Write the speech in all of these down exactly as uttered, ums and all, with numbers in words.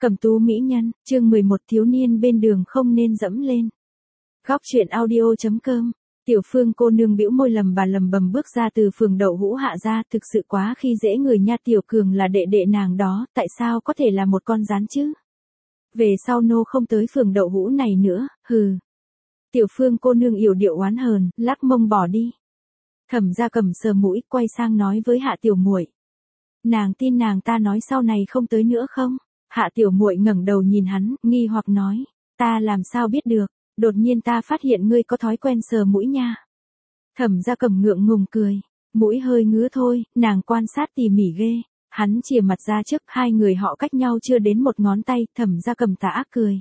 Cẩm tú mỹ nhân, chương mười một thiếu niên bên đường không nên dẫm lên. Góc truyện audio chấm com. Tiểu Phương cô nương bĩu môi lầm bà lầm bầm bước ra từ phường Đậu Hũ Hạ ra, thực sự quá khi dễ người nha, Tiểu Cường là đệ đệ nàng đó, tại sao có thể là một con rắn chứ? Về sau nô không tới phường Đậu Hũ này nữa, hừ. Tiểu Phương cô nương yểu điệu oán hờn, lắc mông bỏ đi. Thẩm Gia Cẩm sờ mũi, quay sang nói với Hạ Tiểu Muội. Nàng tin nàng ta nói sau này không tới nữa không? Hạ Tiểu Muội ngẩng đầu nhìn hắn, nghi hoặc nói, ta làm sao biết được, đột nhiên ta phát hiện ngươi có thói quen sờ mũi nha. Thẩm Gia Cẩm ngượng ngùng cười, mũi hơi ngứa thôi, nàng quan sát tỉ mỉ ghê. Hắn chìa mặt ra trước, hai người họ cách nhau chưa đến một ngón tay, Thẩm Gia Cẩm tà ác cười.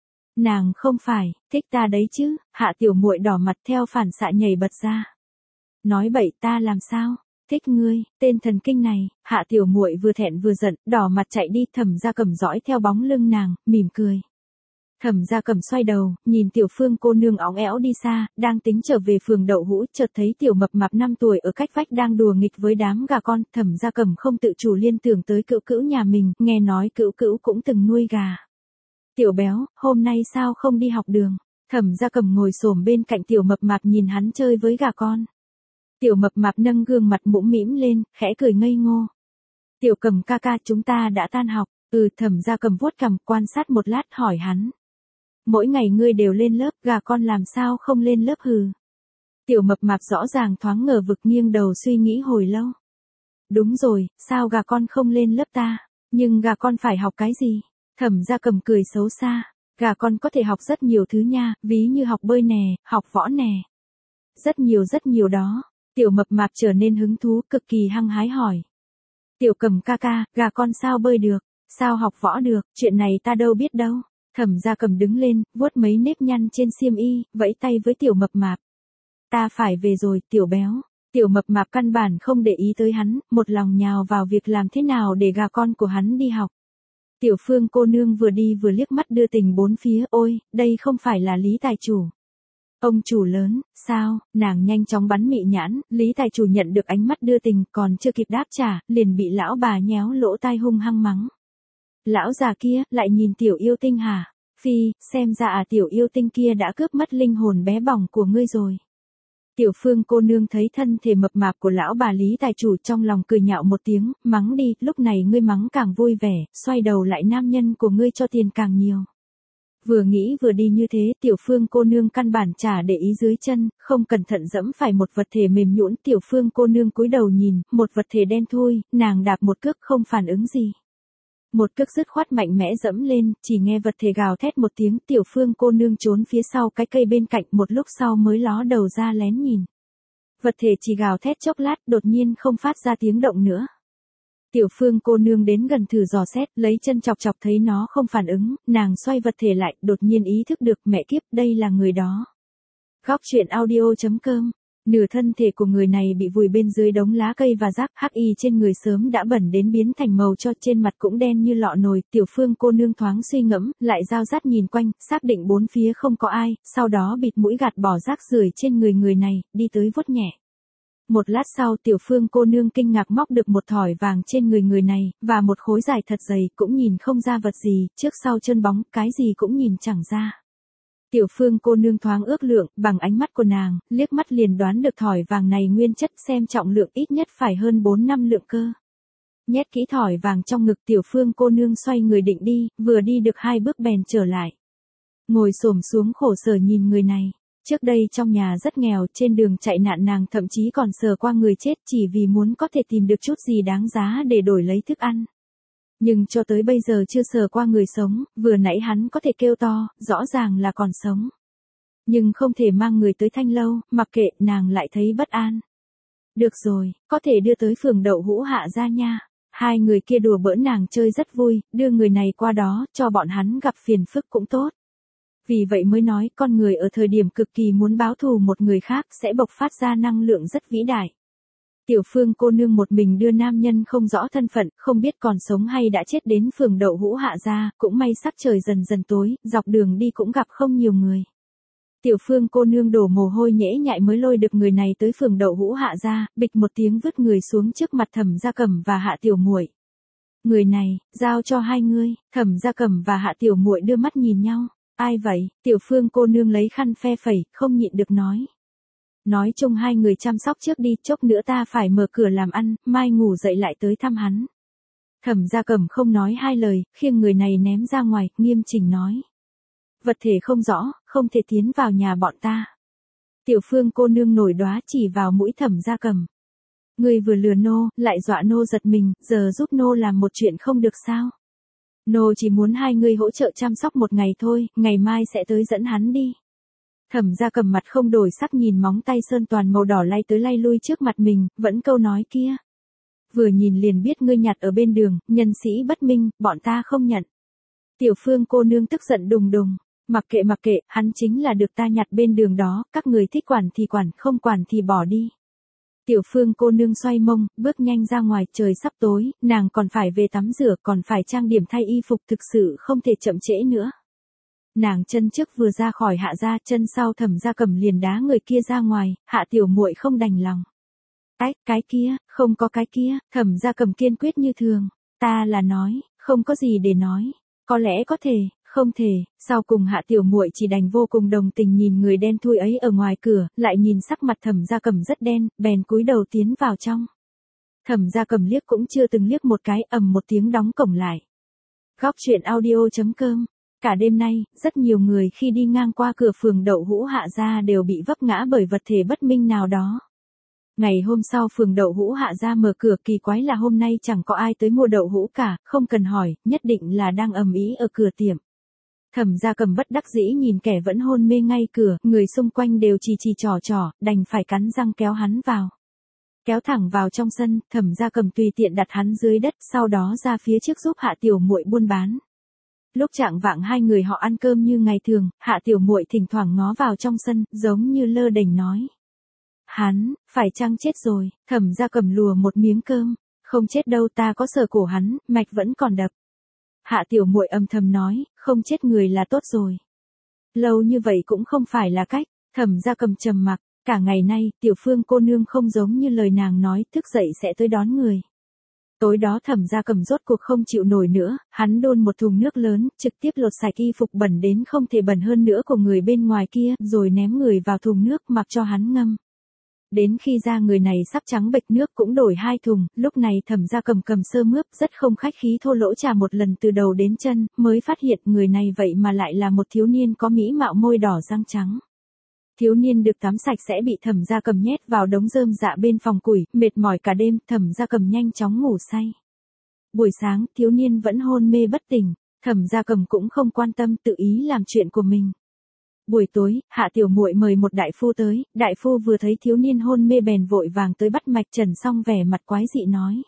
Nàng không phải, thích ta đấy chứ, Hạ Tiểu Muội đỏ mặt theo phản xạ nhảy bật ra. Nói bậy, ta làm sao? Thích ngươi, tên thần kinh này. Hạ Tiểu Muội vừa thẹn vừa giận, đỏ mặt chạy đi, Thẩm Gia Cẩm dõi theo bóng lưng nàng, mỉm cười. Thẩm Gia Cẩm xoay đầu, nhìn Tiểu Phương cô nương óng ẽo đi xa, đang tính trở về phường Đậu Hũ, chợt thấy Tiểu Mập Mạp năm tuổi ở cách vách đang đùa nghịch với đám gà con, Thẩm Gia Cẩm không tự chủ liên tưởng tới Cữu Cữu nhà mình, nghe nói Cữu Cữu cũng từng nuôi gà. Tiểu Béo, hôm nay sao không đi học đường? Thẩm Gia Cẩm ngồi xổm bên cạnh Tiểu Mập Mạp nhìn hắn chơi với gà con. Tiểu Mập Mạp nâng gương mặt mũm mĩm lên, khẽ cười ngây ngô. Tiểu Cẩm ca ca, chúng ta đã tan học. Ừ, Thẩm Gia Cẩm vuốt cằm, quan sát một lát hỏi hắn. Mỗi ngày ngươi đều lên lớp, gà con làm sao không lên lớp hừ. Tiểu Mập Mạp rõ ràng thoáng ngờ vực, nghiêng đầu suy nghĩ hồi lâu. Đúng rồi, sao gà con không lên lớp ta? Nhưng gà con phải học cái gì? Thẩm Gia Cẩm cười xấu xa. Gà con có thể học rất nhiều thứ nha, ví như học bơi nè, học võ nè. Rất nhiều rất nhiều đó. Tiểu Mập Mạp trở nên hứng thú, cực kỳ hăng hái hỏi. Tiểu Cẩm ca ca, gà con sao bơi được, sao học võ được, chuyện này ta đâu biết đâu. Thẩm Gia Cẩm đứng lên, vuốt mấy nếp nhăn trên xiêm y, vẫy tay với Tiểu Mập Mạp. Ta phải về rồi, Tiểu Béo. Tiểu Mập Mạp căn bản không để ý tới hắn, một lòng nhào vào việc làm thế nào để gà con của hắn đi học. Tiểu Phương cô nương vừa đi vừa liếc mắt đưa tình bốn phía, ôi, đây không phải là Lý Tài Chủ. Ông chủ lớn, sao? Nàng nhanh chóng bắn mị nhãn, Lý Tài Chủ nhận được ánh mắt đưa tình, còn chưa kịp đáp trả, liền bị lão bà nhéo lỗ tai hung hăng mắng. Lão già kia, lại nhìn tiểu yêu tinh hả? Phi, xem ra à, tiểu yêu tinh kia đã cướp mất linh hồn bé bỏng của ngươi rồi. Tiểu Phương cô nương thấy thân thể mập mạp của lão bà Lý Tài Chủ, trong lòng cười nhạo một tiếng, mắng đi, lúc này ngươi mắng càng vui vẻ, xoay đầu lại, nam nhân của ngươi cho tiền càng nhiều. Vừa nghĩ vừa đi như thế, Tiểu Phương cô nương căn bản chả để ý dưới chân, không cẩn thận dẫm phải một vật thể mềm nhũn. Tiểu Phương cô nương cúi đầu nhìn, một vật thể đen thui, nàng đạp một cước không phản ứng gì. Một cước dứt khoát mạnh mẽ dẫm lên, chỉ nghe vật thể gào thét một tiếng, Tiểu Phương cô nương trốn phía sau cái cây bên cạnh, một lúc sau mới ló đầu ra lén nhìn. Vật thể chỉ gào thét chốc lát, đột nhiên không phát ra tiếng động nữa. Tiểu Phương cô nương đến gần thử dò xét, lấy chân chọc chọc thấy nó không phản ứng, nàng xoay vật thể lại, đột nhiên ý thức được, mẹ kiếp, đây là người đó. Góc truyện audio chấm com. Nửa thân thể của người này bị vùi bên dưới đống lá cây và rác, hắc y trên người sớm đã bẩn đến biến thành màu cho, trên mặt cũng đen như lọ nồi. Tiểu Phương cô nương thoáng suy ngẫm, lại dao dắt nhìn quanh, xác định bốn phía không có ai, sau đó bịt mũi gạt bỏ rác rưởi trên người người này, đi tới vuốt nhẹ. Một lát sau, Tiểu Phương cô nương kinh ngạc móc được một thỏi vàng trên người người này, và một khối dài thật dày, cũng nhìn không ra vật gì, trước sau trơn bóng, cái gì cũng nhìn chẳng ra. Tiểu Phương cô nương thoáng ước lượng, bằng ánh mắt của nàng, liếc mắt liền đoán được thỏi vàng này nguyên chất, xem trọng lượng ít nhất phải hơn bốn năm lượng cơ. Nhét kỹ thỏi vàng trong ngực, Tiểu Phương cô nương xoay người định đi, vừa đi được hai bước bèn trở lại. Ngồi xổm xuống khổ sở nhìn người này. Trước đây trong nhà rất nghèo, trên đường chạy nạn nàng thậm chí còn sờ qua người chết chỉ vì muốn có thể tìm được chút gì đáng giá để đổi lấy thức ăn. Nhưng cho tới bây giờ chưa sờ qua người sống, vừa nãy hắn có thể kêu to, rõ ràng là còn sống. Nhưng không thể mang người tới Thanh Lâu, mặc kệ, nàng lại thấy bất an. Được rồi, có thể đưa tới phường Đậu Hũ Hạ ra nha. Hai người kia đùa bỡn nàng chơi rất vui, đưa người này qua đó, cho bọn hắn gặp phiền phức cũng tốt. Vì vậy mới nói, con người ở thời điểm cực kỳ muốn báo thù một người khác sẽ bộc phát ra năng lượng rất vĩ đại. Tiểu Phương cô nương một mình đưa nam nhân không rõ thân phận, không biết còn sống hay đã chết đến phường Đậu Hũ Hạ ra, cũng may sắc trời dần dần tối, dọc đường đi cũng gặp không nhiều người. Tiểu Phương cô nương đổ mồ hôi nhễ nhại mới lôi được người này tới phường Đậu Hũ Hạ ra, bịch một tiếng vứt người xuống trước mặt Thẩm Gia Cẩm và Hạ Tiểu Muội. Người này, giao cho hai ngươi. Thẩm Gia Cẩm và Hạ Tiểu Muội đưa mắt nhìn nhau. Ai vậy? Tiểu Phương cô nương lấy khăn phe phẩy, không nhịn được nói. Nói chung hai người chăm sóc trước đi, chốc nữa ta phải mở cửa làm ăn, mai ngủ dậy lại tới thăm hắn. Thẩm Gia Cẩm không nói hai lời, khiêng người này ném ra ngoài, nghiêm chỉnh nói. Vật thể không rõ, không thể tiến vào nhà bọn ta. Tiểu Phương cô nương nổi đoá chỉ vào mũi Thẩm Gia Cẩm. Ngươi vừa lừa nô, lại dọa nô giật mình, giờ giúp nô làm một chuyện không được sao? Nô chỉ muốn hai ngươi hỗ trợ chăm sóc một ngày thôi, ngày mai sẽ tới dẫn hắn đi. Thẩm Gia Cẩm mặt không đổi sắc nhìn móng tay sơn toàn màu đỏ lay tới lay lui trước mặt mình, vẫn câu nói kia. Vừa nhìn liền biết ngươi nhặt ở bên đường, nhân sĩ bất minh, bọn ta không nhận. Tiểu Phương cô nương tức giận đùng đùng, mặc kệ mặc kệ, hắn chính là được ta nhặt bên đường đó, các người thích quản thì quản, không quản thì bỏ đi. Tiểu Phương cô nương xoay mông, bước nhanh ra ngoài, trời sắp tối, nàng còn phải về tắm rửa, còn phải trang điểm thay y phục, thực sự không thể chậm trễ nữa. Nàng chân trước vừa ra khỏi Hạ gia, chân sau Thẩm Gia Cẩm liền đá người kia ra ngoài, Hạ Tiểu Muội không đành lòng. Cái, cái kia, không có cái kia, Thẩm Gia Cẩm kiên quyết như thường. Ta là nói, không có gì để nói. Có lẽ có thể, không thể, sau cùng Hạ Tiểu Muội chỉ đành vô cùng đồng tình nhìn người đen thui ấy ở ngoài cửa, lại nhìn sắc mặt Thẩm Gia Cẩm rất đen, bèn cúi đầu tiến vào trong. Thẩm Gia Cẩm liếc cũng chưa từng liếc một cái, ầm một tiếng đóng cổng lại. Góc truyện audio chấm com. Cả đêm nay, rất nhiều người khi đi ngang qua cửa phường Đậu Hũ Hạ gia đều bị vấp ngã bởi vật thể bất minh nào đó. Ngày hôm sau phường Đậu Hũ Hạ gia mở cửa, kỳ quái là hôm nay chẳng có ai tới mua đậu hũ cả, không cần hỏi, nhất định là đang ầm ĩ ở cửa tiệm. Thẩm Gia Cẩm bất đắc dĩ nhìn kẻ vẫn hôn mê ngay cửa, người xung quanh đều chỉ chỉ trò trò, đành phải cắn răng kéo hắn vào. Kéo thẳng vào trong sân, Thẩm Gia Cẩm tùy tiện đặt hắn dưới đất, sau đó ra phía trước giúp Hạ Tiểu Muội buôn bán. Lúc trạng vạng hai người họ ăn cơm như ngày thường, Hạ Tiểu Muội thỉnh thoảng ngó vào trong sân, giống như lơ đễnh nói. Hắn, phải chăng chết rồi? Thẩm Gia Cẩm lùa một miếng cơm. Không chết đâu, ta có sờ cổ hắn, mạch vẫn còn đập. Hạ Tiểu Muội âm thầm nói, không chết người là tốt rồi. Lâu như vậy cũng không phải là cách. Thẩm Gia Cẩm trầm mặc, cả ngày nay, Tiểu Phương cô nương không giống như lời nàng nói, thức dậy sẽ tới đón người. Tối đó Thẩm Gia Cẩm rốt cuộc không chịu nổi nữa, hắn đôn một thùng nước lớn, trực tiếp lột sạch y phục bẩn đến không thể bẩn hơn nữa của người bên ngoài kia, rồi ném người vào thùng nước mặc cho hắn ngâm. Đến khi ra người này sắp trắng bệch nước cũng đổi hai thùng, lúc này Thẩm Gia Cẩm cầm sơ mướp rất không khách khí thô lỗ trà một lần từ đầu đến chân, mới phát hiện người này vậy mà lại là một thiếu niên có mỹ mạo môi đỏ răng trắng. Thiếu niên được tắm sạch sẽ bị Thẩm Gia Cẩm nhét vào đống rơm rạ bên phòng củi, mệt mỏi cả đêm, Thẩm Gia Cẩm nhanh chóng ngủ say. Buổi sáng, thiếu niên vẫn hôn mê bất tỉnh, Thẩm Gia Cẩm cũng không quan tâm, tự ý làm chuyện của mình. Buổi tối, Hạ Tiểu Muội mời một đại phu tới, đại phu vừa thấy thiếu niên hôn mê bèn vội vàng tới bắt mạch trần, xong vẻ mặt quái dị nói.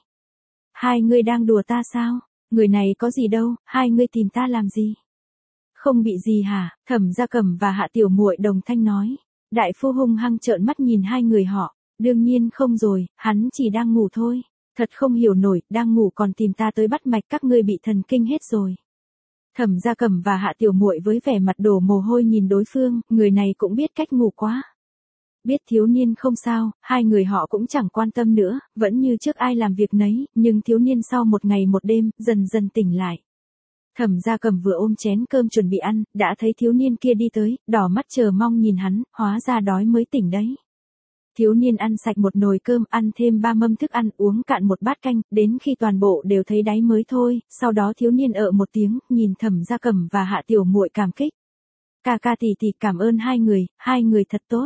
Hai ngươi đang đùa ta sao? Người này có gì đâu, hai ngươi tìm ta làm gì? Không bị gì hả? Thẩm Gia Cẩm và Hạ Tiểu Muội đồng thanh nói. Đại phu hung hăng trợn mắt nhìn hai người họ, đương nhiên không rồi, hắn chỉ đang ngủ thôi. Thật không hiểu nổi, đang ngủ còn tìm ta tới bắt mạch, các ngươi bị thần kinh hết rồi. Thẩm Gia Cẩm và Hạ Tiểu Muội với vẻ mặt đổ mồ hôi nhìn đối phương, người này cũng biết cách ngủ quá. Biết thiếu niên không sao, hai người họ cũng chẳng quan tâm nữa, vẫn như trước ai làm việc nấy, nhưng thiếu niên sau một ngày một đêm, dần dần tỉnh lại. Thẩm Gia Cẩm vừa ôm chén cơm chuẩn bị ăn, đã thấy thiếu niên kia đi tới, đỏ mắt chờ mong nhìn hắn, hóa ra đói mới tỉnh đấy. Thiếu niên ăn sạch một nồi cơm, ăn thêm ba mâm thức ăn, uống cạn một bát canh, đến khi toàn bộ đều thấy đáy mới thôi, sau đó thiếu niên ợ một tiếng, nhìn Thẩm Gia Cẩm và Hạ Tiểu Muội cảm kích. Ca ca tỷ tỷ cảm ơn hai người, hai người thật tốt.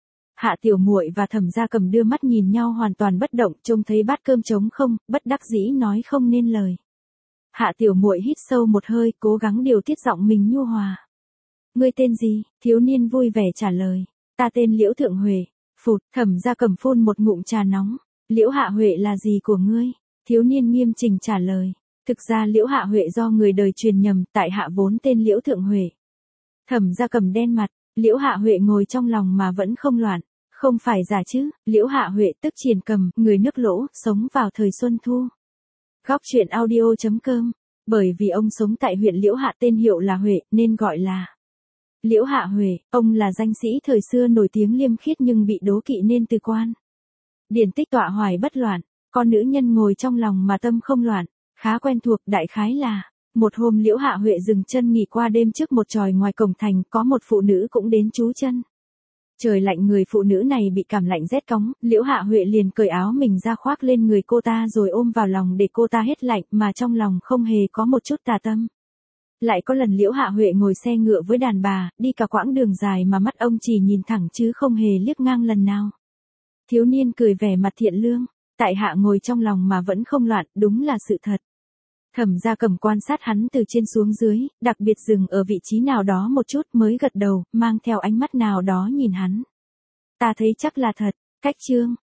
Hạ Tiểu Muội và Thẩm Gia Cẩm đưa mắt nhìn nhau hoàn toàn bất động, trông thấy bát cơm trống không, bất đắc dĩ nói không nên lời. Hạ Tiểu Muội hít sâu một hơi, cố gắng điều tiết giọng mình nhu hòa. Ngươi tên gì? Thiếu niên vui vẻ trả lời. Ta tên Liễu Thượng Huệ. Phụt, Thẩm Gia Cẩm phun một ngụm trà nóng. Liễu Hạ Huệ là gì của ngươi? Thiếu niên nghiêm chỉnh trả lời. Thực ra Liễu Hạ Huệ do người đời truyền nhầm, tại hạ vốn tên Liễu Thượng Huệ. Thẩm Gia Cẩm đen mặt, Liễu Hạ Huệ ngồi trong lòng mà vẫn không loạn. Không phải giả chứ? Liễu Hạ Huệ tức Triền Cầm, người nước Lỗ, sống vào thời Xuân Thu. Góc truyện audio chấm com. Bởi vì ông sống tại huyện Liễu Hạ, tên hiệu là Huệ, nên gọi là Liễu Hạ Huệ. Ông là danh sĩ thời xưa nổi tiếng liêm khiết nhưng bị đố kỵ nên từ quan. Điển tích tọa hoài bất loạn, con nữ nhân ngồi trong lòng mà tâm không loạn. Khá quen thuộc, đại khái là, một hôm Liễu Hạ Huệ dừng chân nghỉ qua đêm trước một chòi ngoài cổng thành, có một phụ nữ cũng đến trú chân. Trời lạnh, người phụ nữ này bị cảm lạnh rét cóng, Liễu Hạ Huệ liền cởi áo mình ra khoác lên người cô ta rồi ôm vào lòng để cô ta hết lạnh, mà trong lòng không hề có một chút tà tâm. Lại có lần Liễu Hạ Huệ ngồi xe ngựa với đàn bà, đi cả quãng đường dài mà mắt ông chỉ nhìn thẳng chứ không hề liếc ngang lần nào. Thiếu niên cười vẻ mặt thiện lương, tại hạ ngồi trong lòng mà vẫn không loạn, đúng là sự thật. Thẩm Gia Cẩm quan sát hắn từ trên xuống dưới, đặc biệt dừng ở vị trí nào đó một chút mới gật đầu, mang theo ánh mắt nào đó nhìn hắn. Ta thấy chắc là thật. Cách chương